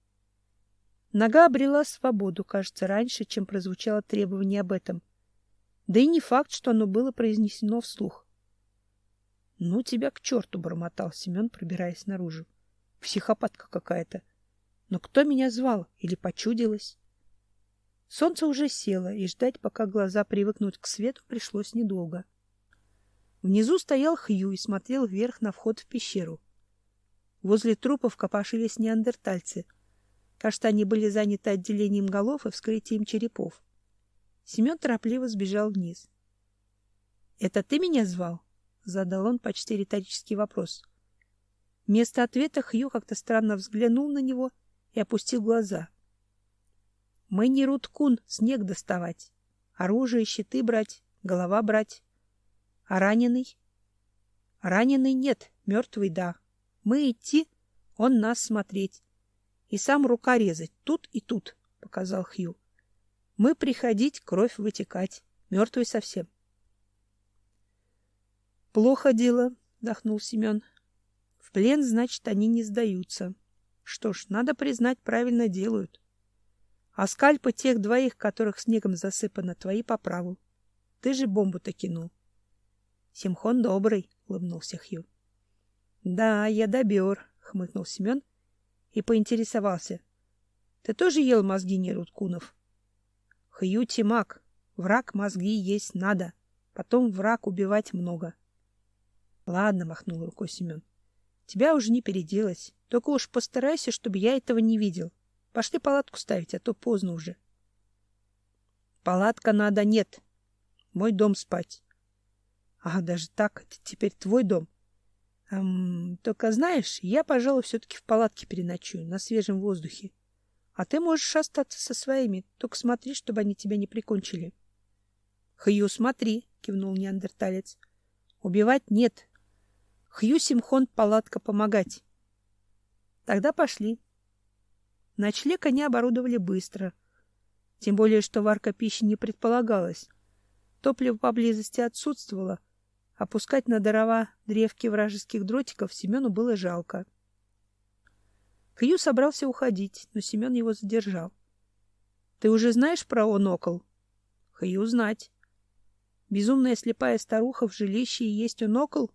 Нога обрела свободу, кажется, раньше, чем прозвучало требование об этом. Да и не факт, что оно было произнесено вслух. «Ну тебя к черту!» — бормотал Семен, пробираясь наружу. «Психопатка какая-то! Но кто меня звал? Или почудилось?» Солнце уже село, и ждать, пока глаза привыкнут к свету, пришлось недолго. Внизу стоял Хью и смотрел вверх на вход в пещеру. Возле трупов копошились неандертальцы. Кажется, они были заняты отделением голов и вскрытием черепов. Семен торопливо сбежал вниз. — Это ты меня звал? — задал он почти риторический вопрос. Вместо ответа Хью как-то странно взглянул на него и опустил глаза. — Мы не Руткун снег доставать, оружие, щиты брать, голова брать. А раненый? Раненый нет, мертвый да. Мы идти, он нас смотреть. И сам рука резать, тут и тут, — показал Хью. Мы приходить, кровь вытекать, мертвый совсем. — Плохо дело, — вздохнул Семен. — В плен, значит, они не сдаются. Что ж, надо признать, правильно делают. А скальпы тех двоих, которых снегом засыпано, твои по праву. Ты же бомбу-то кинул. Симхон добрый, улыбнулся Хью. Да, я добер, хмыкнул Семен и поинтересовался. Ты тоже ел мозги неруткунов? Хью Тимак, враг мозги есть надо, потом враг убивать много. Ладно, махнул рукой Семен. Тебя уже не переделать. Только уж постарайся, чтобы я этого не видел. Пошли палатку ставить, а то поздно уже. Палатка надо нет. Мой дом спать. А даже так, это теперь твой дом. Эм, только знаешь, я, пожалуй, все-таки в палатке переночую, на свежем воздухе. А ты можешь остаться со своими, только смотри, чтобы они тебя не прикончили. Хью, смотри, кивнул неандерталец. Убивать нет. Хью Симхон палатка помогать. Тогда пошли. Ночлег они оборудовали быстро. Тем более, что варка пищи не предполагалась. Топливо поблизости отсутствовало. Опускать на дрова древки вражеских дротиков Семену было жалко. Хью собрался уходить, но Семен его задержал. — Ты уже знаешь про Онокл? — Хью знать. — Безумная слепая старуха в жилище и есть Онокл?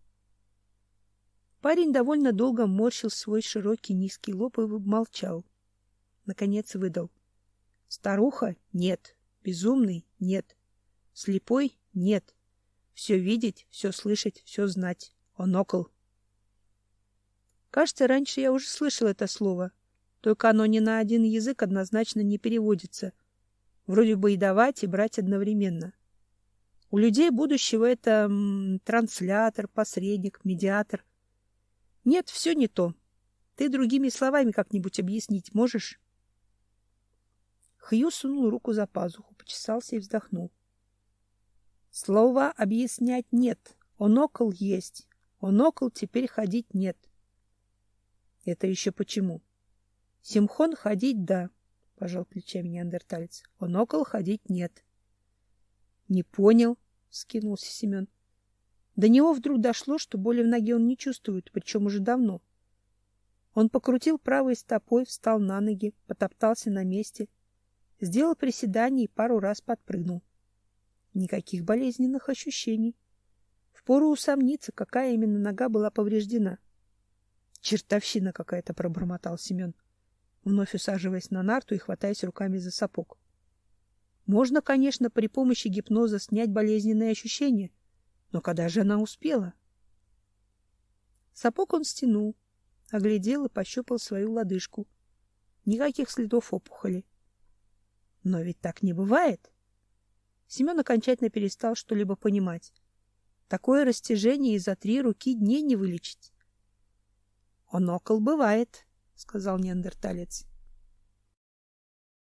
Парень довольно долго морщил свой широкий низкий лоб и молчал. Наконец выдал. — Старуха? Нет. Безумный? Нет. Слепой? Нет. Все видеть, все слышать, все знать. Онокл. Кажется, раньше я уже слышал это слово, только оно ни на один язык однозначно не переводится. Вроде бы и давать, и брать одновременно. У людей будущего это м, транслятор, посредник, медиатор. Нет, все не то. Ты другими словами как-нибудь объяснить можешь? Хью сунул руку за пазуху, почесался и вздохнул. Слова объяснять нет. Онокл есть. Онокл теперь ходить нет. Это еще почему? Симхон ходить да, пожал плечами неандерталец. Онокл ходить нет. Не понял, вскинулся Семен. До него вдруг дошло, что боли в ноге он не чувствует, причем уже давно. Он покрутил правой стопой, встал на ноги, потоптался на месте, сделал приседание и пару раз подпрыгнул. Никаких болезненных ощущений. Впору усомниться, какая именно нога была повреждена. Чертовщина какая-то, пробормотал Семен, вновь усаживаясь на нарту и хватаясь руками за сапог. Можно, конечно, при помощи гипноза снять болезненные ощущения, но когда же она успела? Сапог он стянул, оглядел и пощупал свою лодыжку. Никаких следов опухоли. Но ведь так не бывает. Семен окончательно перестал что-либо понимать. Такое растяжение и за три руки дней не вылечить. — Онокл бывает, — сказал неандерталец.